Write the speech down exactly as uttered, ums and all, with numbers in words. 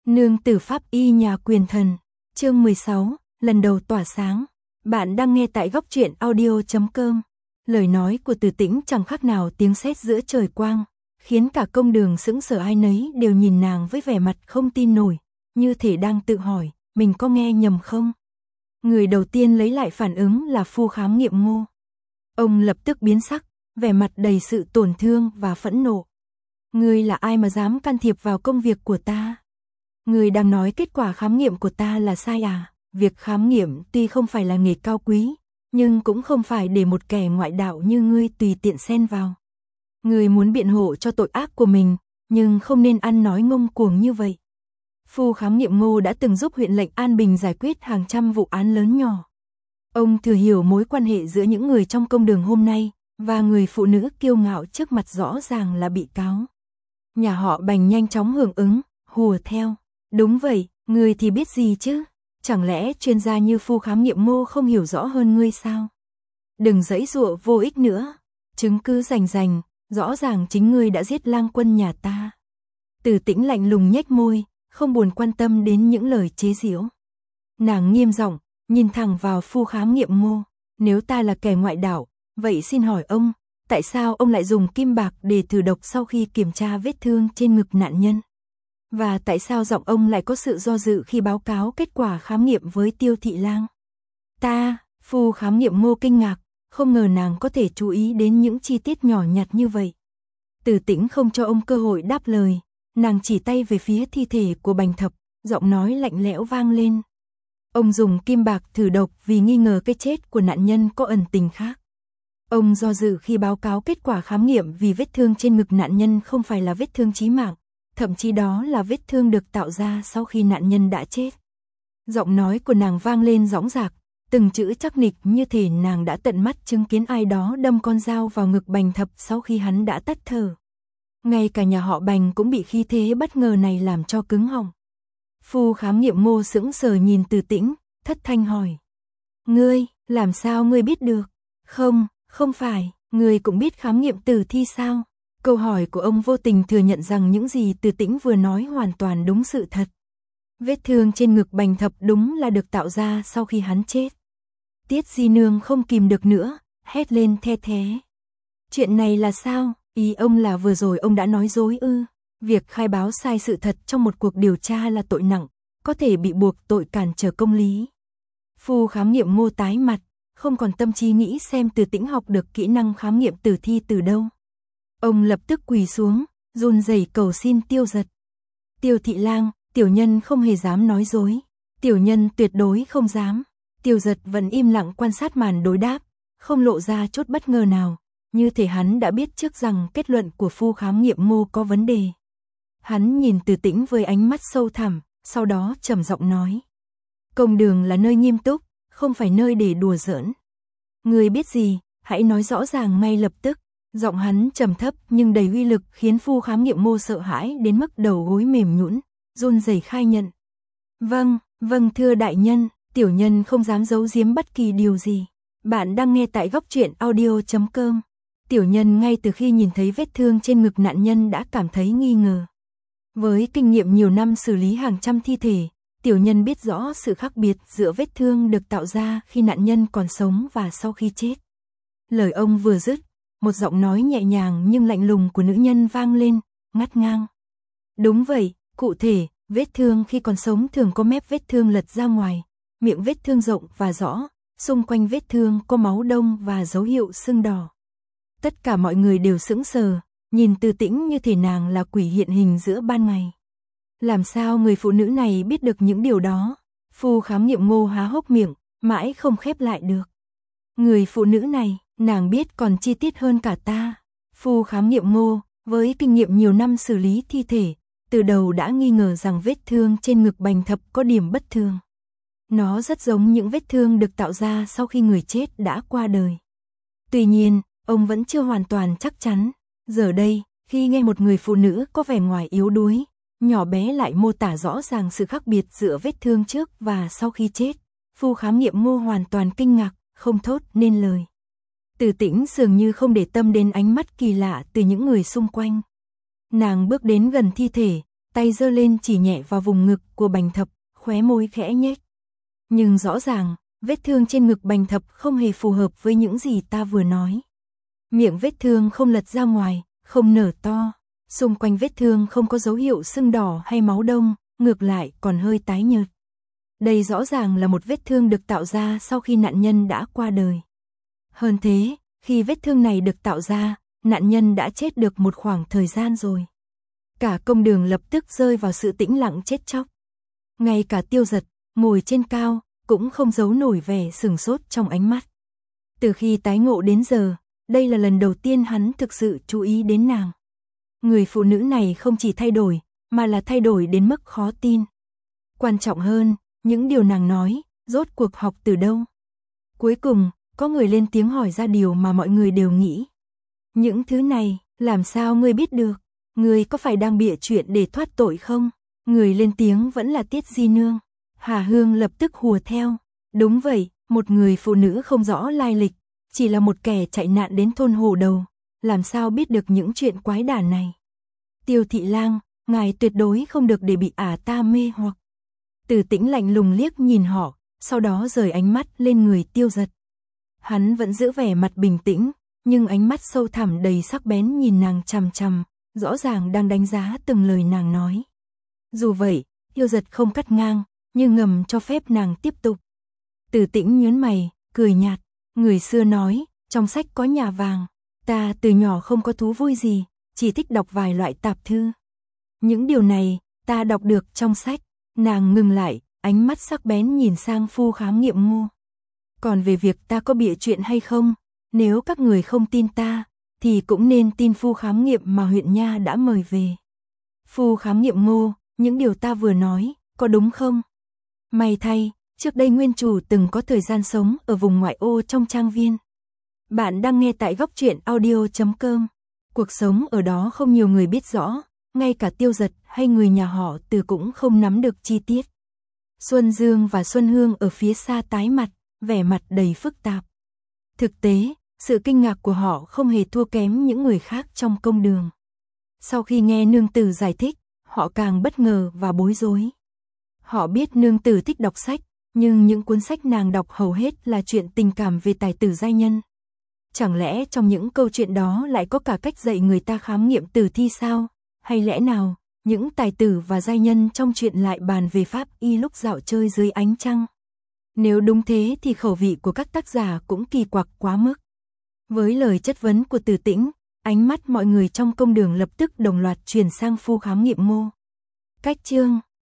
Nương tử pháp y nhà quyền thần, chương mười sáu, lần đầu tỏa sáng. Bạn đang nghe tại góc truyện audio chấm com. Lời nói của Từ Tĩnh chẳng khác nào tiếng sét giữa trời quang, khiến cả công đường sững sờ, ai nấy đều nhìn nàng với vẻ mặt không tin nổi, như thể đang tự hỏi, mình có nghe nhầm không? Người đầu tiên lấy lại phản ứng là phu khám nghiệm Ngô. Ông lập tức biến sắc, vẻ mặt đầy sự tổn thương và phẫn nộ. Ngươi là ai mà dám can thiệp vào công việc của ta? Ngươi đang nói kết quả khám nghiệm của ta là sai à? Việc khám nghiệm tuy không phải là nghề cao quý, nhưng cũng không phải để một kẻ ngoại đạo như ngươi tùy tiện xen vào. Ngươi muốn biện hộ cho tội ác của mình, nhưng không nên ăn nói ngông cuồng như vậy. Phu khám nghiệm Ngô đã từng giúp huyện lệnh An Bình giải quyết hàng trăm vụ án lớn nhỏ. Ông thừa hiểu mối quan hệ giữa những người trong công đường hôm nay và người phụ nữ kiêu ngạo trước mặt rõ ràng là bị cáo. Nhà họ Bành nhanh chóng hưởng ứng, hùa theo. Đúng vậy, ngươi thì biết gì chứ? Chẳng lẽ chuyên gia như phu khám nghiệm Ngô không hiểu rõ hơn ngươi sao? Đừng giãy giụa vô ích nữa. Chứng cứ rành rành, rõ ràng chính ngươi đã giết lang quân nhà ta. Từ Tĩnh lạnh lùng nhếch môi, không buồn quan tâm đến những lời chế giễu. Nàng nghiêm giọng, nhìn thẳng vào phu khám nghiệm Ngô. Nếu ta là kẻ ngoại đạo, vậy xin hỏi ông, tại sao ông lại dùng kim bạc để thử độc sau khi kiểm tra vết thương trên ngực nạn nhân? Và tại sao giọng ông lại có sự do dự khi báo cáo kết quả khám nghiệm với Tiêu Thị Lang? Ta, phu khám nghiệm Ngô kinh ngạc, không ngờ nàng có thể chú ý đến những chi tiết nhỏ nhặt như vậy. Từ Tĩnh không cho ông cơ hội đáp lời, nàng chỉ tay về phía thi thể của Bành Thập, giọng nói lạnh lẽo vang lên. Ông dùng kim bạc thử độc vì nghi ngờ cái chết của nạn nhân có ẩn tình khác. Ông do dự khi báo cáo kết quả khám nghiệm vì vết thương trên ngực nạn nhân không phải là vết thương chí mạng, thậm chí đó là vết thương được tạo ra sau khi nạn nhân đã chết. Giọng nói của nàng vang lên dõng dạc, từng chữ chắc nịch như thể nàng đã tận mắt chứng kiến ai đó đâm con dao vào ngực Bành Thập sau khi hắn đã tắt thở. Ngay cả nhà họ Bành cũng bị khí thế bất ngờ này làm cho cứng họng. Phu khám nghiệm Ngô sững sờ nhìn Từ Tĩnh, thất thanh hỏi. Ngươi, làm sao ngươi biết được? Không, không phải, ngươi cũng biết khám nghiệm tử thi sao? Câu hỏi của ông vô tình thừa nhận rằng những gì Từ Tĩnh vừa nói hoàn toàn đúng sự thật. Vết thương trên ngực Bành Thập đúng là được tạo ra sau khi hắn chết. Tiết Di Nương không kìm được nữa, hét lên the thé. Chuyện này là sao? Ý ông là vừa rồi ông đã nói dối ư? Việc khai báo sai sự thật trong một cuộc điều tra là tội nặng, có thể bị buộc tội cản trở công lý. Phu khám nghiệm Ngô tái mặt, không còn tâm trí nghĩ xem Từ Tĩnh học được kỹ năng khám nghiệm tử thi từ đâu. Ông lập tức quỳ xuống, run rẩy cầu xin Tiêu Giật. Tiêu Thị Lang, tiểu nhân không hề dám nói dối. Tiểu nhân tuyệt đối không dám. Tiêu Giật vẫn im lặng quan sát màn đối đáp, không lộ ra chút bất ngờ nào, như thể hắn đã biết trước rằng kết luận của phu khám nghiệm Ngô có vấn đề. Hắn nhìn Từ Tĩnh với ánh mắt sâu thẳm, sau đó trầm giọng nói. Công đường là nơi nghiêm túc, không phải nơi để đùa giỡn. Ngươi biết gì, hãy nói rõ ràng ngay lập tức. Giọng hắn trầm thấp nhưng đầy uy lực khiến phu khám nghiệm Ngô sợ hãi đến mức đầu gối mềm nhũn, run rẩy khai nhận. Vâng, vâng thưa đại nhân, tiểu nhân không dám giấu giếm bất kỳ điều gì. Bạn đang nghe tại góc truyện audio chấm com. Tiểu nhân ngay từ khi nhìn thấy vết thương trên ngực nạn nhân đã cảm thấy nghi ngờ. Với kinh nghiệm nhiều năm xử lý hàng trăm thi thể, tiểu nhân biết rõ sự khác biệt giữa vết thương được tạo ra khi nạn nhân còn sống và sau khi chết. Lời ông vừa dứt, một giọng nói nhẹ nhàng nhưng lạnh lùng của nữ nhân vang lên, ngắt ngang. Đúng vậy, cụ thể, vết thương khi còn sống thường có mép vết thương lật ra ngoài, miệng vết thương rộng và rõ, xung quanh vết thương có máu đông và dấu hiệu sưng đỏ. Tất cả mọi người đều sững sờ, nhìn Từ Tĩnh như thể nàng là quỷ hiện hình giữa ban ngày. Làm sao người phụ nữ này biết được những điều đó? Phu khám nghiệm Ngô há hốc miệng, mãi không khép lại được. Người phụ nữ này, nàng biết còn chi tiết hơn cả ta. Phu khám nghiệm Ngô, với kinh nghiệm nhiều năm xử lý thi thể, từ đầu đã nghi ngờ rằng vết thương trên ngực Bành Thập có điểm bất thường. Nó rất giống những vết thương được tạo ra sau khi người chết đã qua đời. Tuy nhiên, ông vẫn chưa hoàn toàn chắc chắn. Giờ đây, khi nghe một người phụ nữ có vẻ ngoài yếu đuối, nhỏ bé lại mô tả rõ ràng sự khác biệt giữa vết thương trước và sau khi chết, phu khám nghiệm Ngô hoàn toàn kinh ngạc, không thốt nên lời. Từ Tĩnh dường như không để tâm đến ánh mắt kỳ lạ từ những người xung quanh. Nàng bước đến gần thi thể, tay giơ lên chỉ nhẹ vào vùng ngực của Bành Thập, khóe môi khẽ nhếch. Nhưng rõ ràng, vết thương trên ngực Bành Thập không hề phù hợp với những gì ta vừa nói. Miệng vết thương không lật ra ngoài, không nở to, xung quanh vết thương không có dấu hiệu sưng đỏ hay máu đông, ngược lại còn hơi tái nhợt. Đây rõ ràng là một vết thương được tạo ra sau khi nạn nhân đã qua đời. Hơn thế, khi vết thương này được tạo ra, nạn nhân đã chết được một khoảng thời gian rồi. Cả công đường lập tức rơi vào sự tĩnh lặng chết chóc. Ngay cả Tiêu Dật, ngồi trên cao, cũng không giấu nổi vẻ sửng sốt trong ánh mắt. Từ khi tái ngộ đến giờ, đây là lần đầu tiên hắn thực sự chú ý đến nàng. Người phụ nữ này không chỉ thay đổi, mà là thay đổi đến mức khó tin. Quan trọng hơn, những điều nàng nói, rốt cuộc học từ đâu? Cuối cùng, có người lên tiếng hỏi ra điều mà mọi người đều nghĩ. Những thứ này, làm sao ngươi biết được? Ngươi có phải đang bịa chuyện để thoát tội không? Người lên tiếng vẫn là Tiết Di Nương. Hà Hương lập tức hùa theo. Đúng vậy, một người phụ nữ không rõ lai lịch, chỉ là một kẻ chạy nạn đến thôn Hồ Đầu, làm sao biết được những chuyện quái đản này? Tiêu Thị Lang, ngài tuyệt đối không được để bị ả ta mê hoặc. Từ Tĩnh lạnh lùng liếc nhìn họ, sau đó rời ánh mắt lên người Tiêu Dật. Hắn vẫn giữ vẻ mặt bình tĩnh, nhưng ánh mắt sâu thẳm đầy sắc bén nhìn nàng chằm chằm, rõ ràng đang đánh giá từng lời nàng nói. Dù vậy, Tiêu Dật không cắt ngang, nhưng ngầm cho phép nàng tiếp tục. Từ Tĩnh nhớn mày, cười nhạt, người xưa nói, trong sách có nhà vàng, ta từ nhỏ không có thú vui gì, chỉ thích đọc vài loại tạp thư. Những điều này, ta đọc được trong sách. Nàng ngừng lại, ánh mắt sắc bén nhìn sang Phu Khám Nghiệm Ngô. Còn về việc ta có bịa chuyện hay không, nếu các người không tin ta, thì cũng nên tin Phu Khám Nghiệm mà huyện nha đã mời về. Phu Khám Nghiệm Ngô, những điều ta vừa nói, có đúng không? May thay, trước đây nguyên chủ từng có thời gian sống ở vùng ngoại ô trong trang viên. Bạn đang nghe tại góc truyện audio chấm com. Cuộc sống ở đó không nhiều người biết rõ, ngay cả Tiêu Dật hay người nhà họ Từ cũng không nắm được chi tiết. Xuân Dương và Xuân Hương ở phía xa tái mặt, vẻ mặt đầy phức tạp. Thực tế, sự kinh ngạc của họ không hề thua kém những người khác trong công đường. Sau khi nghe nương tử giải thích, họ càng bất ngờ và bối rối. Họ biết nương tử thích đọc sách, nhưng những cuốn sách nàng đọc hầu hết là chuyện tình cảm về tài tử giai nhân. Chẳng lẽ trong những câu chuyện đó lại có cả cách dạy người ta khám nghiệm tử thi sao? Hay lẽ nào, những tài tử và giai nhân trong chuyện lại bàn về pháp y lúc dạo chơi dưới ánh trăng? Nếu đúng thế thì khẩu vị của các tác giả cũng kỳ quặc quá mức. Với lời chất vấn của Từ Tĩnh, ánh mắt mọi người trong công đường lập tức đồng loạt chuyển sang Phu Khám Nghiệm Ngô. Cách chương